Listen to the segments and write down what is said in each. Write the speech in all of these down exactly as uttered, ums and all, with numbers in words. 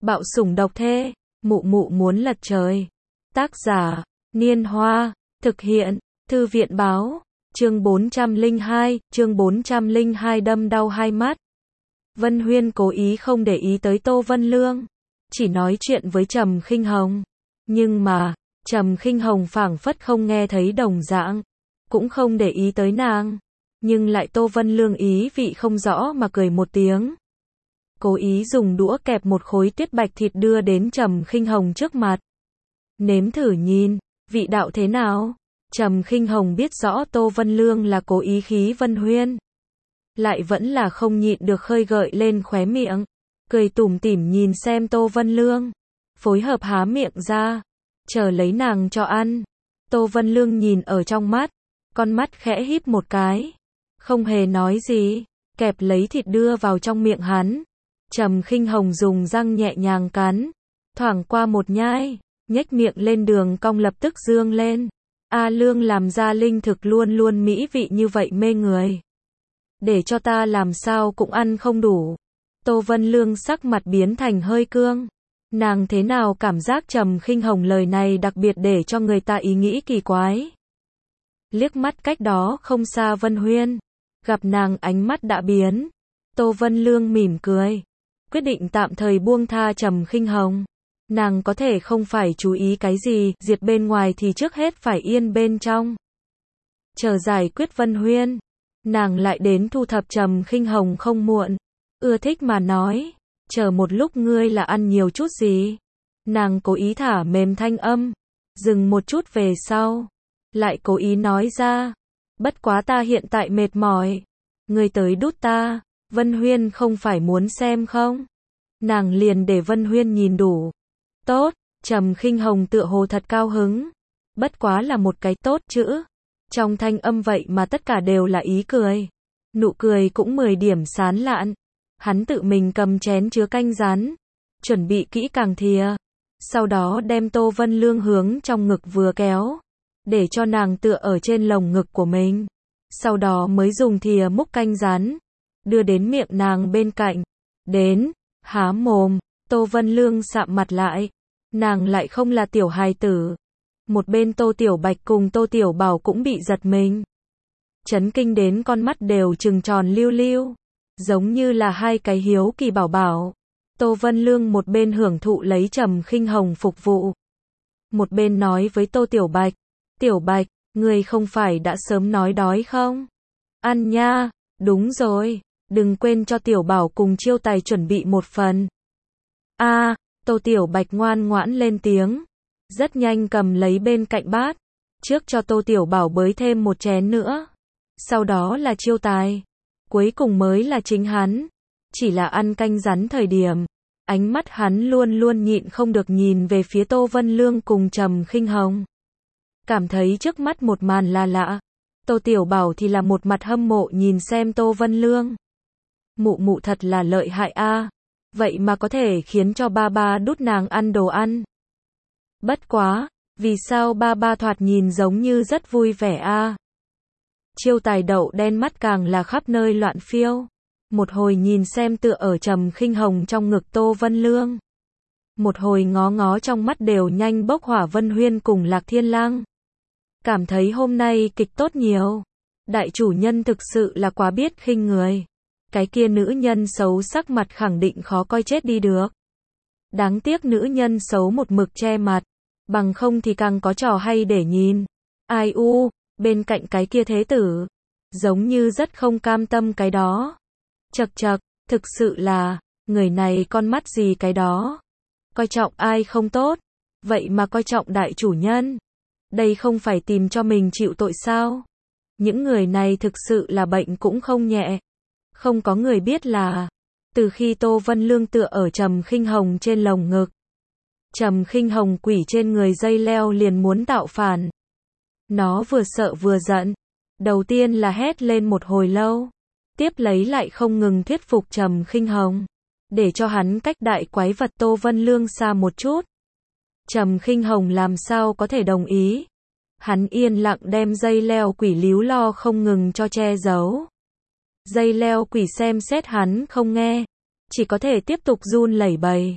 Bạo sủng độc thê, mụ mụ muốn lật trời. Tác giả, Niên Hoa, thực hiện, Thư viện báo, chương bốn trăm lẻ hai, chương bốn trăm lẻ hai đâm đau hai mắt. Vân Huyên cố ý không để ý tới Tô Vân Lương, chỉ nói chuyện với Trầm Khinh Hồng. Nhưng mà, Trầm Khinh Hồng phảng phất không nghe thấy đồng dạng, cũng không để ý tới nàng. Nhưng lại Tô Vân Lương ý vị không rõ mà cười một tiếng. Cố ý dùng đũa kẹp một khối tuyết bạch thịt đưa đến Trầm Khinh Hồng trước mặt. Nếm thử nhìn, vị đạo thế nào? Trầm Khinh Hồng biết rõ Tô Vân Lương là cố ý khí Vân Huyên, lại vẫn là không nhịn được khơi gợi lên khóe miệng, cười tủm tỉm nhìn xem Tô Vân Lương, phối hợp há miệng ra, chờ lấy nàng cho ăn. Tô Vân Lương nhìn ở trong mắt, con mắt khẽ híp một cái, không hề nói gì, kẹp lấy thịt đưa vào trong miệng hắn. Trầm Khinh Hồng dùng răng nhẹ nhàng cắn, thoảng qua một nhai, nhếch miệng lên đường cong lập tức dương lên. A Lương làm ra linh thực luôn luôn mỹ vị như vậy mê người, để cho ta làm sao cũng ăn không đủ. Tô Vân Lương sắc mặt biến thành hơi cương. Nàng thế nào cảm giác Trầm Khinh Hồng lời này đặc biệt để cho người ta ý nghĩ kỳ quái. Liếc mắt cách đó không xa Vân Huyên, gặp nàng ánh mắt đã biến. Tô Vân Lương mỉm cười, quyết định tạm thời buông tha Trầm Khinh Hồng. Nàng có thể không phải chú ý cái gì, diệt bên ngoài thì trước hết phải yên bên trong. Chờ giải quyết Vân Huyên, nàng lại đến thu thập Trầm Khinh Hồng không muộn. Ưa thích mà nói, chờ một lúc ngươi là ăn nhiều chút gì. Nàng cố ý thả mềm thanh âm, dừng một chút về sau, lại cố ý nói ra, bất quá ta hiện tại mệt mỏi, ngươi tới đút ta. Vân Huyên không phải muốn xem không? Nàng liền để Vân Huyên nhìn đủ. Tốt, Trầm Khinh Hồng tựa hồ thật cao hứng. Bất quá là một cái tốt chữ. Trong thanh âm vậy mà tất cả đều là ý cười. Nụ cười cũng mười điểm sán lạn. Hắn tự mình cầm chén chứa canh rán, chuẩn bị kỹ càng thìa. Sau đó đem Tô Vân Lương hướng trong ngực vừa kéo, để cho nàng tựa ở trên lồng ngực của mình. Sau đó mới dùng thìa múc canh rán, đưa đến miệng nàng bên cạnh. Đến, há mồm. Tô Vân Lương sạm mặt lại. Nàng lại không là tiểu hài tử. Một bên Tô Tiểu Bạch cùng Tô Tiểu Bảo cũng bị giật mình, chấn kinh đến con mắt đều trừng tròn liu liu, giống như là hai cái hiếu kỳ bảo bảo. Tô Vân Lương một bên hưởng thụ lấy Trầm Khinh Hồng phục vụ, một bên nói với Tô Tiểu Bạch, Tiểu Bạch, ngươi không phải đã sớm nói đói không? Ăn nha. Đúng rồi, đừng quên cho Tiểu Bảo cùng Chiêu Tài chuẩn bị một phần. A, à, Tô Tiểu Bạch ngoan ngoãn lên tiếng, rất nhanh cầm lấy bên cạnh bát, trước cho Tô Tiểu Bảo bới thêm một chén nữa. Sau đó là Chiêu Tài, cuối cùng mới là chính hắn. Chỉ là ăn canh rắn thời điểm, ánh mắt hắn luôn luôn nhịn không được nhìn về phía Tô Vân Lương cùng Trầm Khinh Hồng. Cảm thấy trước mắt một màn là lạ. Tô Tiểu Bảo thì là một mặt hâm mộ nhìn xem Tô Vân Lương. Mụ mụ thật là lợi hại a, vậy mà có thể khiến cho ba ba đút nàng ăn đồ ăn. Bất quá, vì sao ba ba thoạt nhìn giống như rất vui vẻ a? Chiêu Tài đậu đen mắt càng là khắp nơi loạn phiêu. Một hồi nhìn xem tựa ở Trầm Khinh Hồng trong ngực Tô Vân Lương, một hồi ngó ngó trong mắt đều nhanh bốc hỏa Vân Huyên cùng Lạc Thiên Lang. Cảm thấy hôm nay kịch tốt nhiều. Đại chủ nhân thực sự là quá biết khinh người. Cái kia nữ nhân xấu sắc mặt khẳng định khó coi chết đi được. Đáng tiếc nữ nhân xấu một mực che mặt, bằng không thì càng có trò hay để nhìn. Ai u, bên cạnh cái kia thế tử, giống như rất không cam tâm cái đó. Chậc chậc, thực sự là, người này con mắt gì cái đó. Coi trọng ai không tốt, vậy mà coi trọng đại chủ nhân. Đây không phải tìm cho mình chịu tội sao? Những người này thực sự là bệnh cũng không nhẹ. Không có người biết là, từ khi Tô Vân Lương tựa ở Trầm Khinh Hồng trên lồng ngực, Trầm Khinh Hồng quỷ trên người dây leo liền muốn tạo phản. Nó vừa sợ vừa giận. Đầu tiên là hét lên một hồi lâu, tiếp lấy lại không ngừng thuyết phục Trầm Khinh Hồng, để cho hắn cách đại quái vật Tô Vân Lương xa một chút. Trầm Khinh Hồng làm sao có thể đồng ý. Hắn yên lặng đem dây leo quỷ líu lo không ngừng cho che giấu. Dây leo quỷ xem xét hắn không nghe, chỉ có thể tiếp tục run lẩy bẩy.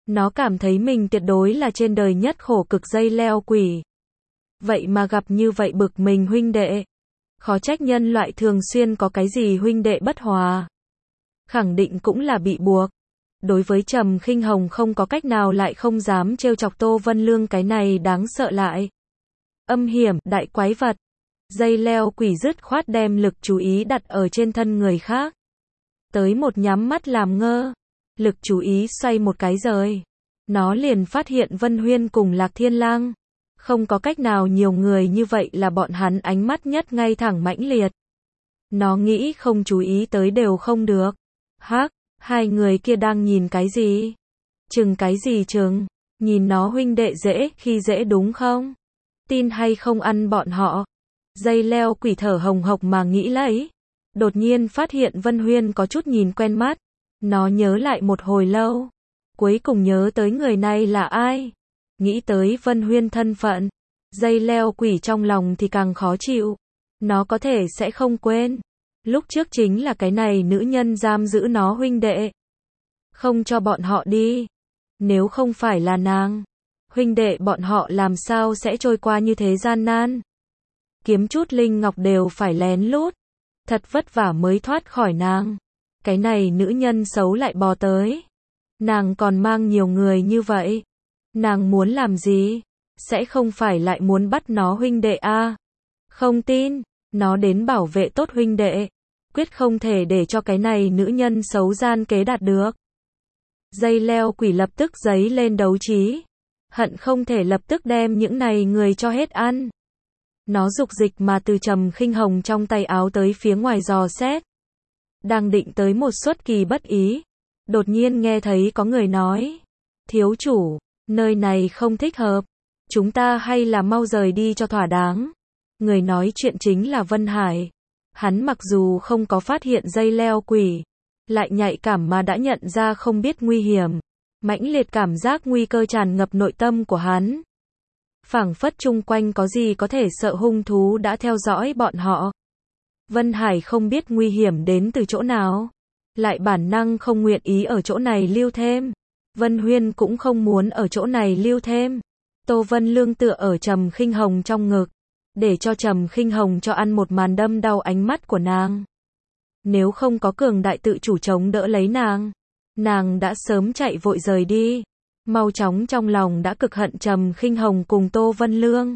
Nó cảm thấy mình tuyệt đối là trên đời nhất khổ cực dây leo quỷ. Vậy mà gặp như vậy bực mình huynh đệ. Khó trách nhân loại thường xuyên có cái gì huynh đệ bất hòa. Khẳng định cũng là bị buộc. Đối với Trầm Khinh Hồng không có cách nào lại không dám trêu chọc Tô Vân Lương, cái này đáng sợ lại. Âm hiểm, đại quái vật. Dây leo quỷ dứt khoát đem lực chú ý đặt ở trên thân người khác. Tới một nhắm mắt làm ngơ. Lực chú ý xoay một cái rời. Nó liền phát hiện Vân Huyên cùng Lạc Thiên Lang. Không có cách nào, nhiều người như vậy là bọn hắn ánh mắt nhất ngay thẳng mãnh liệt. Nó nghĩ không chú ý tới đều không được. Hắc, hai người kia đang nhìn cái gì? Chừng cái gì chừng? Nhìn nó huynh đệ dễ khi dễ đúng không? Tin hay không ăn bọn họ? Dây leo quỷ thở hồng hộc mà nghĩ lấy. Đột nhiên phát hiện Vân Huyên có chút nhìn quen mắt. Nó nhớ lại một hồi lâu. Cuối cùng nhớ tới người này là ai? Nghĩ tới Vân Huyên thân phận. Dây leo quỷ trong lòng thì càng khó chịu. Nó có thể sẽ không quên. Lúc trước chính là cái này nữ nhân giam giữ nó huynh đệ. Không cho bọn họ đi. Nếu không phải là nàng, huynh đệ bọn họ làm sao sẽ trôi qua như thế gian nan. Kiếm chút linh ngọc đều phải lén lút. Thật vất vả mới thoát khỏi nàng. Cái này nữ nhân xấu lại bò tới. Nàng còn mang nhiều người như vậy. Nàng muốn làm gì? Sẽ không phải lại muốn bắt nó huynh đệ a? À? Không tin. Nó đến bảo vệ tốt huynh đệ. Quyết không thể để cho cái này nữ nhân xấu gian kế đạt được. Dây leo quỷ lập tức giấy lên đấu trí. Hận không thể lập tức đem những này người cho hết ăn. Nó dục dịch mà từ Trầm Khinh Hồng trong tay áo tới phía ngoài dò xét. Đang định tới một xuất kỳ bất ý. Đột nhiên nghe thấy có người nói. Thiếu chủ, nơi này không thích hợp. Chúng ta hay là mau rời đi cho thỏa đáng. Người nói chuyện chính là Vân Hải. Hắn mặc dù không có phát hiện dây leo quỷ, lại nhạy cảm mà đã nhận ra không biết nguy hiểm. Mãnh liệt cảm giác nguy cơ tràn ngập nội tâm của hắn. Phảng phất chung quanh có gì có thể sợ hung thú đã theo dõi bọn họ. Vân Hải không biết nguy hiểm đến từ chỗ nào. Lại bản năng không nguyện ý ở chỗ này lưu thêm. Vân Huyên cũng không muốn ở chỗ này lưu thêm. Tô Vân Lương tựa ở Trầm Khinh Hồng trong ngực. Để cho Trầm Khinh Hồng cho ăn một màn đâm đau ánh mắt của nàng. Nếu không có cường đại tự chủ chống đỡ lấy nàng, nàng đã sớm chạy vội rời đi. Mau chóng trong lòng đã cực hận Trầm Khinh Hồng cùng Tô Vân Lương.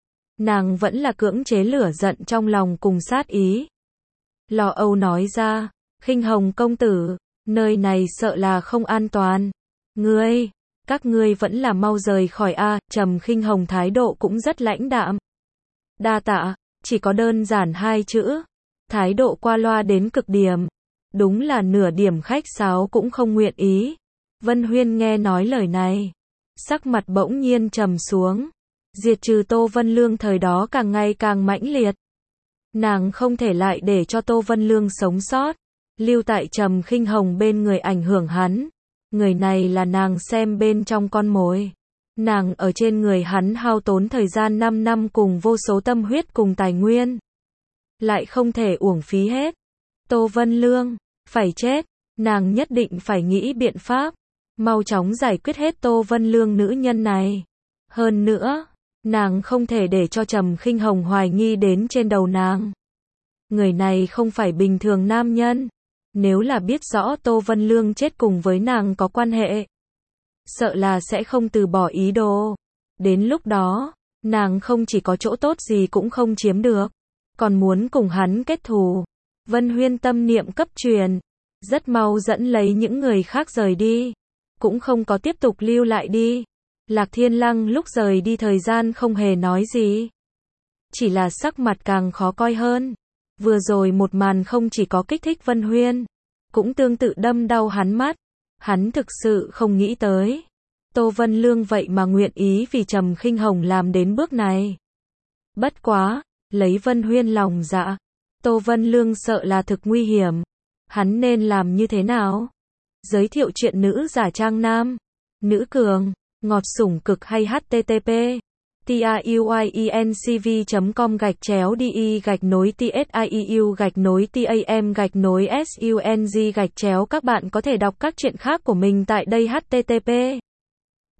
Nàng vẫn là cưỡng chế lửa giận trong lòng cùng sát ý. Lo âu nói ra, Khinh Hồng công tử, nơi này sợ là không an toàn. Ngươi, các ngươi vẫn là mau rời khỏi a. Trầm Khinh Hồng thái độ cũng rất lãnh đạm. Đa tạ, chỉ có đơn giản hai chữ. Thái độ qua loa đến cực điểm. Đúng là nửa điểm khách sáo cũng không nguyện ý. Vân Huyên nghe nói lời này, sắc mặt bỗng nhiên trầm xuống. Diệt trừ Tô Vân Lương thời đó càng ngày càng mãnh liệt. Nàng không thể lại để cho Tô Vân Lương sống sót, lưu tại Trầm Khinh Hồng bên người ảnh hưởng hắn. Người này là nàng xem bên trong con mồi. Nàng ở trên người hắn hao tốn thời gian năm năm cùng vô số tâm huyết cùng tài nguyên. Lại không thể uổng phí hết. Tô Vân Lương, phải chết. Nàng nhất định phải nghĩ biện pháp. Mau chóng giải quyết hết Tô Vân Lương nữ nhân này. Hơn nữa, nàng không thể để cho Trầm Khinh Hồng hoài nghi đến trên đầu nàng. Người này không phải bình thường nam nhân. Nếu là biết rõ Tô Vân Lương chết cùng với nàng có quan hệ, sợ là sẽ không từ bỏ ý đồ. Đến lúc đó, nàng không chỉ có chỗ tốt gì cũng không chiếm được, còn muốn cùng hắn kết thù. Vân Huyên tâm niệm cấp truyền, rất mau dẫn lấy những người khác rời đi, cũng không có tiếp tục lưu lại đi. Lạc Thiên Lăng lúc rời đi thời gian không hề nói gì, chỉ là sắc mặt càng khó coi hơn. Vừa rồi một màn không chỉ có kích thích Vân Huyên, cũng tương tự đâm đau hắn mắt. Hắn thực sự không nghĩ tới, Tô Vân Lương vậy mà nguyện ý vì Trầm Khinh Hồng làm đến bước này. Bất quá, lấy Vân Huyên lòng dạ, Tô Vân Lương sợ là thực nguy hiểm. Hắn nên làm như thế nào? Giới thiệu chuyện nữ giả trang nam, nữ cường, ngọt sủng cực hay http tiuyencv chấm com gạch chéo đi gạch nối tsiu gạch nối tam gạch nối sung gạch chéo. Các bạn có thể đọc các chuyện khác của mình tại đây. Http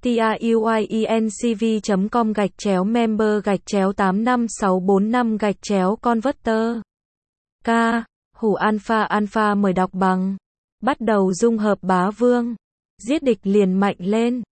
tiuyinc chấm com gạch chéo member gạch chéo tám năm sáu bốn năm gạch chéo converter. K. Hủ alpha alpha mời đọc bằng. Bắt đầu dung hợp bá vương. Giết địch liền mạnh lên.